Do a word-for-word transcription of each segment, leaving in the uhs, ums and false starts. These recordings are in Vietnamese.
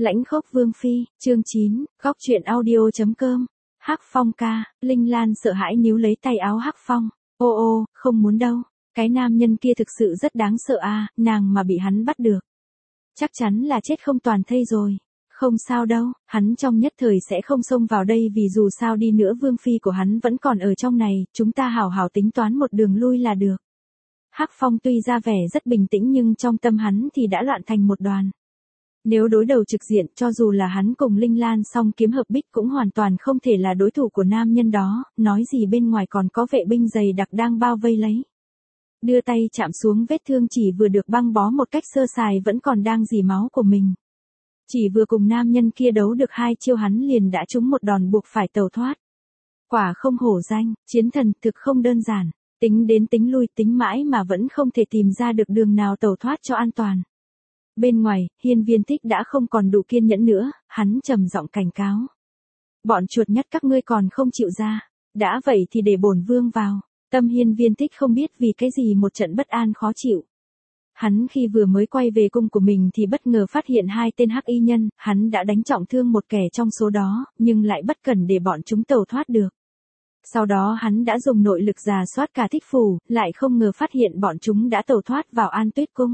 Lãnh khốc vương phi, chương chín, góc truyện audio.com. Hắc Phong ca, Linh Lan sợ hãi níu lấy tay áo Hắc Phong. Ô ô, không muốn đâu. Cái nam nhân kia thực sự rất đáng sợ a, nàng mà bị hắn bắt được. Chắc chắn là chết không toàn thây rồi. Không sao đâu, hắn trong nhất thời sẽ không xông vào đây vì dù sao đi nữa vương phi của hắn vẫn còn ở trong này, chúng ta hảo hảo tính toán một đường lui là được. Hắc Phong tuy ra vẻ rất bình tĩnh nhưng trong tâm hắn thì đã loạn thành một đoàn. Nếu đối đầu trực diện, cho dù là hắn cùng Linh Lan song kiếm hợp bích cũng hoàn toàn không thể là đối thủ của nam nhân đó, nói gì bên ngoài còn có vệ binh dày đặc đang bao vây lấy. Đưa tay chạm xuống vết thương chỉ vừa được băng bó một cách sơ sài vẫn còn đang rỉ máu của mình. Chỉ vừa cùng nam nhân kia đấu được hai chiêu hắn liền đã trúng một đòn buộc phải tẩu thoát. Quả không hổ danh, chiến thần thực không đơn giản, tính đến tính lui tính mãi mà vẫn không thể tìm ra được đường nào tẩu thoát cho an toàn. Bên ngoài, Hiên Viên Thích đã không còn đủ kiên nhẫn nữa, hắn trầm giọng cảnh cáo. Bọn chuột nhắt các ngươi còn không chịu ra, đã vậy thì để bổn vương vào. Tâm Hiên Viên Thích không biết vì cái gì một trận bất an khó chịu. Hắn khi vừa mới quay về cung của mình thì bất ngờ phát hiện hai tên hắc y nhân, hắn đã đánh trọng thương một kẻ trong số đó, nhưng lại bất cần để bọn chúng tẩu thoát được. Sau đó hắn đã dùng nội lực rà soát cả Thích Phủ, lại không ngờ phát hiện bọn chúng đã tẩu thoát vào An Tuyết Cung.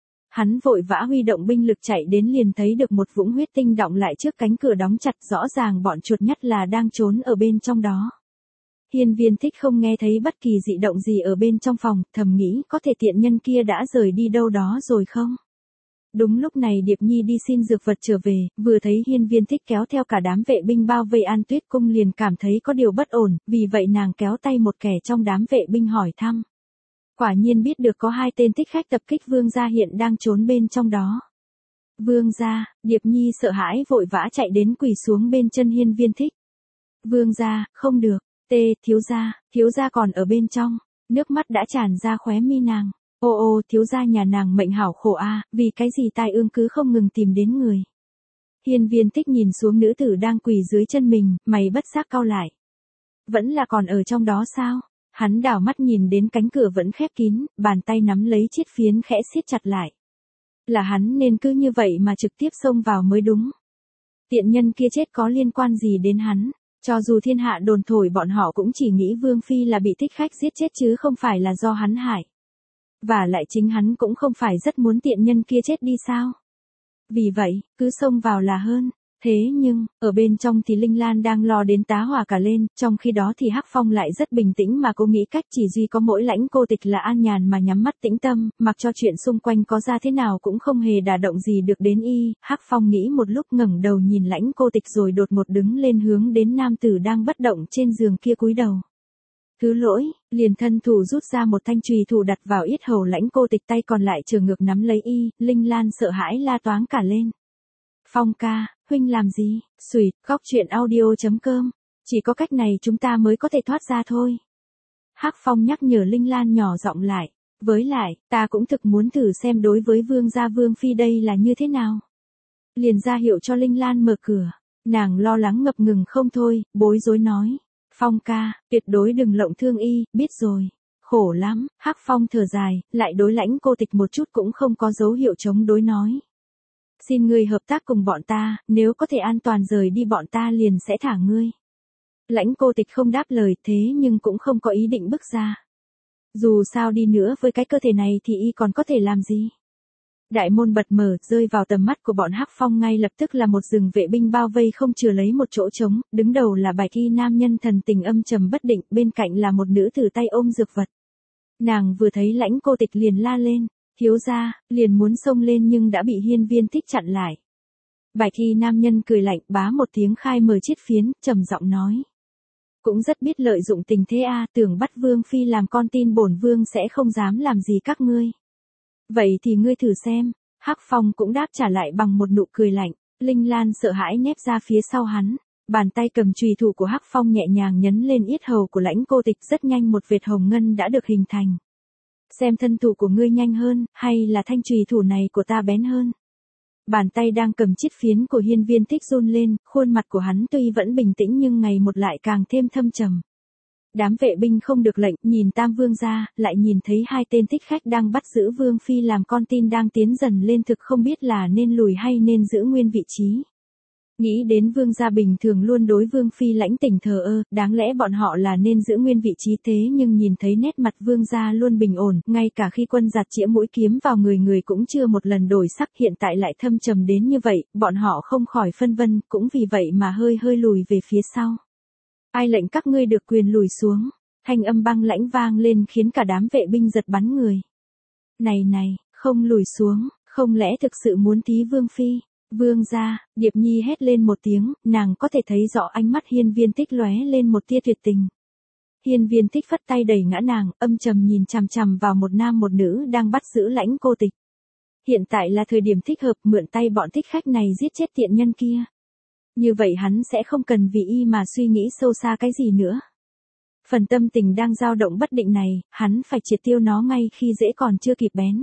Hắn vội vã huy động binh lực chạy đến liền thấy được một vũng huyết tinh đọng lại trước cánh cửa đóng chặt, rõ ràng bọn chuột nhắt là đang trốn ở bên trong đó. Hiên Viên Thích không nghe thấy bất kỳ dị động gì ở bên trong phòng, thầm nghĩ có thể tiện nhân kia đã rời đi đâu đó rồi không? Đúng lúc này Điệp Nhi đi xin dược vật trở về, vừa thấy Hiên Viên Thích kéo theo cả đám vệ binh bao vây An Tuyết Cung liền cảm thấy có điều bất ổn, vì vậy nàng kéo tay một kẻ trong đám vệ binh hỏi thăm. Quả nhiên biết được có hai tên thích khách tập kích vương gia hiện đang trốn bên trong đó. Vương gia, Điệp Nhi sợ hãi vội vã chạy đến quỳ xuống bên chân Hiên Viên Thích. Vương gia, không được, tê, thiếu gia, thiếu gia còn ở bên trong, nước mắt đã tràn ra khóe mi nàng. Ô ô, thiếu gia nhà nàng mệnh hảo khổ a, vì cái gì tai ương cứ không ngừng tìm đến người. Hiên Viên Thích nhìn xuống nữ tử đang quỳ dưới chân mình, mày bất giác cau lại. Vẫn là còn ở trong đó sao? Hắn đảo mắt nhìn đến cánh cửa vẫn khép kín, bàn tay nắm lấy chiếc phiến khẽ siết chặt lại. Là hắn nên cứ như vậy mà trực tiếp xông vào mới đúng. Tiện nhân kia chết có liên quan gì đến hắn, cho dù thiên hạ đồn thổi bọn họ cũng chỉ nghĩ Vương Phi là bị thích khách giết chết chứ không phải là do hắn hại. Và lại chính hắn cũng không phải rất muốn tiện nhân kia chết đi sao. Vì vậy, cứ xông vào là hơn. Thế nhưng, ở bên trong thì Linh Lan đang lo đến tá hỏa cả lên, trong khi đó thì Hắc Phong lại rất bình tĩnh mà cô nghĩ cách chỉ duy có mỗi Lãnh Cô Tịch là an nhàn mà nhắm mắt tĩnh tâm, mặc cho chuyện xung quanh có ra thế nào cũng không hề đả động gì được đến y. Hắc Phong nghĩ một lúc ngẩng đầu nhìn Lãnh Cô Tịch rồi đột ngột đứng lên hướng đến nam tử đang bất động trên giường kia cúi đầu. Thứ lỗi, liền thân thủ rút ra một thanh chùy thủ đặt vào yết hầu Lãnh Cô Tịch, tay còn lại trở ngược nắm lấy y. Linh Lan sợ hãi la toáng cả lên. Phong ca, huynh làm gì? Xùi, góc truyện audio.com. Chỉ có cách này chúng ta mới có thể thoát ra thôi. Hắc Phong nhắc nhở Linh Lan nhỏ giọng lại. Với lại, ta cũng thực muốn thử xem đối với vương gia Vương Phi đây là như thế nào. Liền ra hiệu cho Linh Lan mở cửa. Nàng lo lắng ngập ngừng không thôi, bối rối nói. Phong ca, tuyệt đối đừng lộng thương y, biết rồi. Khổ lắm, Hắc Phong thở dài, lại đối Lãnh Cô Tịch một chút cũng không có dấu hiệu chống đối nói. Xin ngươi hợp tác cùng bọn ta, nếu có thể an toàn rời đi bọn ta liền sẽ thả ngươi. Lãnh Cô Tịch không đáp lời thế nhưng cũng không có ý định bước ra. Dù sao đi nữa với cái cơ thể này thì y còn có thể làm gì. Đại môn bật mở, rơi vào tầm mắt của bọn Hắc Phong ngay lập tức là một rừng vệ binh bao vây không chừa lấy một chỗ trống, đứng đầu là bạch y nam nhân thần tình âm trầm bất định, bên cạnh là một nữ tử tay ôm dược vật. Nàng vừa thấy Lãnh Cô Tịch liền la lên. Thiếu gia, liền muốn xông lên nhưng đã bị Hiên Viên Thích chặn lại. Bạch y nam nhân cười lạnh bá một tiếng khai mở chiếc phiến, trầm giọng nói. Cũng rất biết lợi dụng tình thế a, tưởng bắt Vương Phi làm con tin bổn vương sẽ không dám làm gì các ngươi. Vậy thì ngươi thử xem. Hắc Phong cũng đáp trả lại bằng một nụ cười lạnh. Linh Lan sợ hãi nép ra phía sau hắn. Bàn tay cầm chùy thủ của Hắc Phong nhẹ nhàng nhấn lên yết hầu của Lãnh Cô Tịch, rất nhanh một vệt hồng ngân đã được hình thành. Xem thân thủ của ngươi nhanh hơn, hay là thanh chùy thủ này của ta bén hơn. Bàn tay đang cầm chiếc phiến của Hiên Viên Thích run lên, khuôn mặt của hắn tuy vẫn bình tĩnh nhưng ngày một lại càng thêm thâm trầm. Đám vệ binh không được lệnh, nhìn Tam Vương gia, lại nhìn thấy hai tên thích khách đang bắt giữ Vương Phi làm con tin đang tiến dần lên, thực không biết là nên lùi hay nên giữ nguyên vị trí. Nghĩ đến Vương gia bình thường luôn đối Vương Phi lãnh tỉnh thờ ơ, đáng lẽ bọn họ là nên giữ nguyên vị trí, thế nhưng nhìn thấy nét mặt Vương gia luôn bình ổn, ngay cả khi quân giạt chĩa mũi kiếm vào người người cũng chưa một lần đổi sắc, hiện tại lại thâm trầm đến như vậy, bọn họ không khỏi phân vân, cũng vì vậy mà hơi hơi lùi về phía sau. Ai lệnh các ngươi được quyền lùi xuống? Thanh âm băng lãnh vang lên khiến cả đám vệ binh giật bắn người. Này này, không lùi xuống, không lẽ thực sự muốn thí Vương Phi? Vương gia, Điệp Nhi hét lên một tiếng, nàng có thể thấy rõ ánh mắt Hiên Viên Tích lóe lên một tia tuyệt tình. Hiên Viên Tích phất tay đẩy ngã nàng, âm trầm nhìn chằm chằm vào một nam một nữ đang bắt giữ Lãnh Cô Tịch. Hiện tại là thời điểm thích hợp, mượn tay bọn thích khách này giết chết tiện nhân kia. Như vậy hắn sẽ không cần vì y mà suy nghĩ sâu xa cái gì nữa. Phần tâm tình đang dao động bất định này, hắn phải triệt tiêu nó ngay khi dễ còn chưa kịp bén.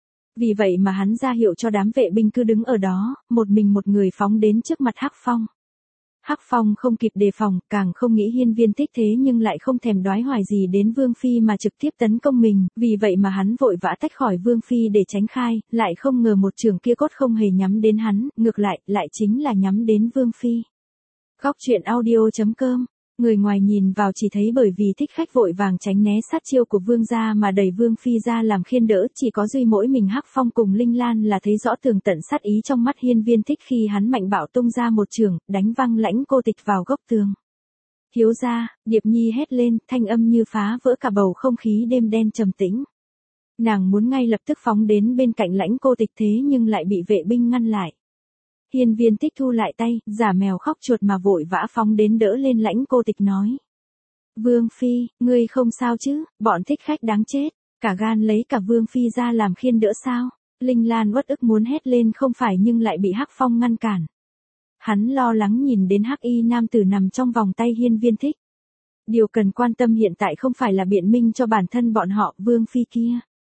Vì vậy mà hắn ra hiệu cho đám vệ binh cứ đứng ở đó, một mình một người phóng đến trước mặt Hắc Phong. Hắc Phong không kịp đề phòng, càng không nghĩ Hiên Viên Tích thế nhưng lại không thèm đoái hoài gì đến Vương Phi mà trực tiếp tấn công mình, vì vậy mà hắn vội vã tách khỏi Vương Phi để tránh khai, lại không ngờ một trường kia cốt không hề nhắm đến hắn, ngược lại, lại chính là nhắm đến Vương Phi. Góc truyện audio chấm com. Người ngoài nhìn vào chỉ thấy bởi vì thích khách vội vàng tránh né sát chiêu của Vương gia mà đẩy Vương Phi ra làm khiên đỡ, chỉ có duy mỗi mình Hắc Phong cùng Linh Lan là thấy rõ tường tận sát ý trong mắt Hiên Viên Tích khi hắn mạnh bạo tung ra một trường, đánh văng Lãnh Cô Tịch vào góc tường. Thiếu gia, Điệp Nhi hét lên, thanh âm như phá vỡ cả bầu không khí đêm đen trầm tĩnh. Nàng muốn ngay lập tức phóng đến bên cạnh Lãnh Cô Tịch thế nhưng lại bị vệ binh ngăn lại. Hiên Viên Tích thu lại tay, giả mèo khóc chuột mà vội vã phóng đến đỡ lên Lãnh Cô Tịch nói. Vương Phi, ngươi không sao chứ, bọn thích khách đáng chết, cả gan lấy cả Vương Phi ra làm khiên đỡ sao? Linh Lan uất ức muốn hét lên không phải nhưng lại bị Hắc Phong ngăn cản. Hắn lo lắng nhìn đến Hắc Y nam tử nằm trong vòng tay Hiên Viên Tích. Điều cần quan tâm hiện tại không phải là biện minh cho bản thân bọn họ, Vương Phi kia.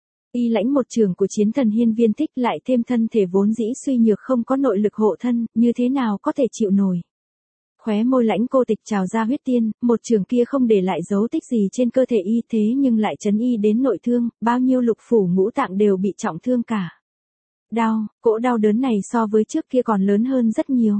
Y lãnh một trường của chiến thần Hiên Viên Tích lại thêm thân thể vốn dĩ suy nhược không có nội lực hộ thân, như thế nào có thể chịu nổi. Khóe môi Lãnh Cô Tịch trào ra huyết tiên, một trường kia không để lại dấu tích gì trên cơ thể y thế nhưng lại chấn y đến nội thương, bao nhiêu lục phủ ngũ tạng đều bị trọng thương cả. Đau, cỗ đau đớn này so với trước kia còn lớn hơn rất nhiều.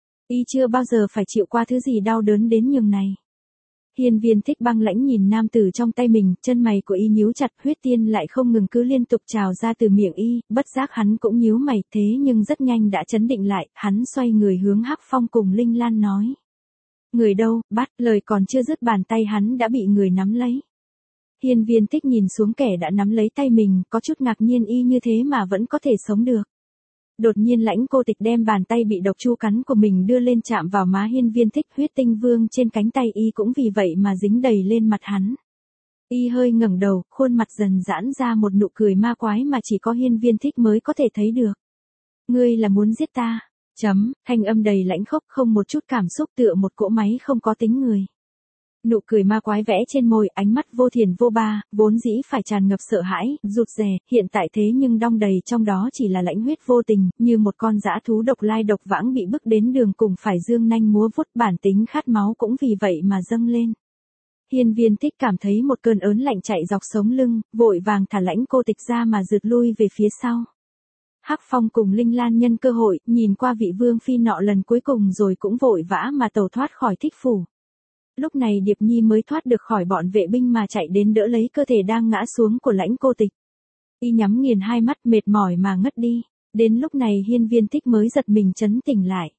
Y chưa bao giờ phải chịu qua thứ gì đau đớn đến nhường này. Hiên Viên Tích băng lãnh nhìn nam tử trong tay mình, chân mày của y nhíu chặt, huyết tiên lại không ngừng cứ liên tục trào ra từ miệng y, bất giác hắn cũng nhíu mày, thế nhưng rất nhanh đã chấn định lại, hắn xoay người hướng Hắc Phong cùng Linh Lan nói. Người đâu, bắt, lời còn chưa dứt bàn tay hắn đã bị người nắm lấy. Hiên Viên Tích nhìn xuống kẻ đã nắm lấy tay mình, có chút ngạc nhiên y như thế mà vẫn có thể sống được. Đột nhiên Lãnh Cô Tịch đem bàn tay bị độc chu cắn của mình đưa lên chạm vào má Hiên Viên Tích, huyết tinh vương trên cánh tay y cũng vì vậy mà dính đầy lên mặt hắn. Y hơi ngẩng đầu, khuôn mặt dần giãn ra một nụ cười ma quái mà chỉ có Hiên Viên Tích mới có thể thấy được. Ngươi là muốn giết ta? Chấm, thanh âm đầy lãnh khốc không một chút cảm xúc tựa một cỗ máy không có tính người. Nụ cười ma quái vẽ trên môi, ánh mắt vô thiền vô ba, vốn dĩ phải tràn ngập sợ hãi, rụt rè, hiện tại thế nhưng đong đầy trong đó chỉ là lãnh huyết vô tình, như một con dã thú độc lai độc vãng bị bức đến đường cùng phải dương nanh múa vuốt, bản tính khát máu cũng vì vậy mà dâng lên. Hiên Viên Tích cảm thấy một cơn ớn lạnh chạy dọc sống lưng, vội vàng thả Lãnh Cô Tịch ra mà rượt lui về phía sau. Hắc Phong cùng Linh Lan nhân cơ hội, nhìn qua vị Vương Phi nọ lần cuối cùng rồi cũng vội vã mà tẩu thoát khỏi thích phủ. Lúc này Điệp Nhi mới thoát được khỏi bọn vệ binh mà chạy đến đỡ lấy cơ thể đang ngã xuống của Lãnh Cô Tịch. Y nhắm nghiền hai mắt mệt mỏi mà ngất đi. Đến lúc này Hiên Viên Tích mới giật mình chấn tỉnh lại.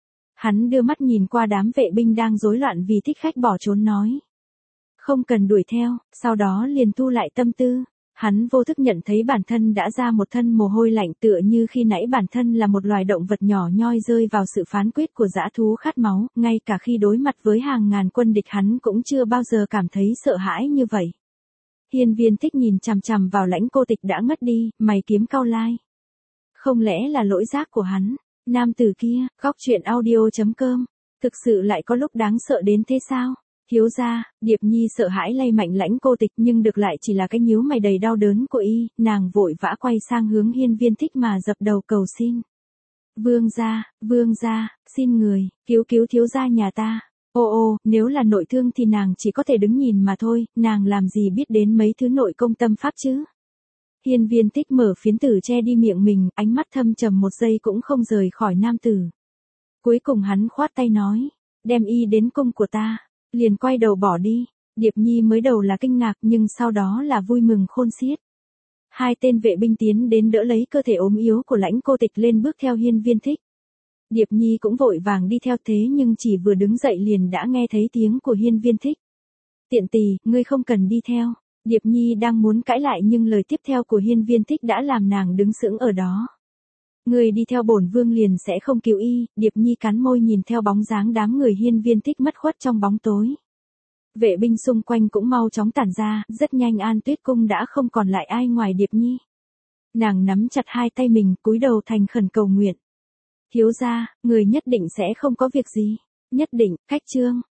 Hắn đưa mắt nhìn qua đám vệ binh đang rối loạn vì thích khách bỏ trốn nói. Không cần đuổi theo, sau đó liền thu lại tâm tư. Hắn vô thức nhận thấy bản thân đã ra một thân mồ hôi lạnh tựa như khi nãy bản thân là một loài động vật nhỏ nhoi rơi vào sự phán quyết của dã thú khát máu, ngay cả khi đối mặt với hàng ngàn quân địch hắn cũng chưa bao giờ cảm thấy sợ hãi như vậy. Hiên Viên Tích nhìn chằm chằm vào Lãnh Cô Tịch đã ngất đi, mày kiếm cau lai. Không lẽ là lỗi giác của hắn? Nam tử kia, góc truyện audio chấm com, thực sự lại có lúc đáng sợ đến thế sao? Thiếu gia, Điệp Nhi sợ hãi lay mạnh Lãnh Cô Tịch nhưng được lại chỉ là cái nhíu mày đầy đau đớn của y, nàng vội vã quay sang hướng Hiên Viên Tích mà dập đầu cầu xin. Vương gia, vương gia, xin người, cứu cứu thiếu gia nhà ta. Ô ô, nếu là nội thương thì nàng chỉ có thể đứng nhìn mà thôi, nàng làm gì biết đến mấy thứ nội công tâm pháp chứ. Hiên Viên Tích mở phiến tử che đi miệng mình, ánh mắt thâm trầm một giây cũng không rời khỏi nam tử. Cuối cùng hắn khoát tay nói, đem y đến cung của ta, liền quay đầu bỏ đi. Điệp Nhi mới đầu là kinh ngạc nhưng sau đó là vui mừng khôn xiết. Hai tên vệ binh tiến đến đỡ lấy cơ thể ốm yếu của Lãnh Cô Tịch lên bước theo Hiên Viên Thích. Điệp Nhi cũng vội vàng đi theo thế nhưng chỉ vừa đứng dậy liền đã nghe thấy tiếng của Hiên Viên Thích. Tiện tỳ, ngươi không cần đi theo. Điệp Nhi đang muốn cãi lại nhưng lời tiếp theo của Hiên Viên Thích đã làm nàng đứng sững ở đó. Ngươi đi theo bổn vương liền sẽ không cứu y. Điệp Nhi cắn môi nhìn theo bóng dáng đám người Hiên Viên Thích mất khuất trong bóng tối. Vệ binh xung quanh cũng mau chóng tản ra, rất nhanh An Tuyết Cung đã không còn lại ai ngoài Điệp Nhi. Nàng nắm chặt hai tay mình, cúi đầu thành khẩn cầu nguyện. Thiếu gia, người nhất định sẽ không có việc gì. Nhất định, Khách Trương.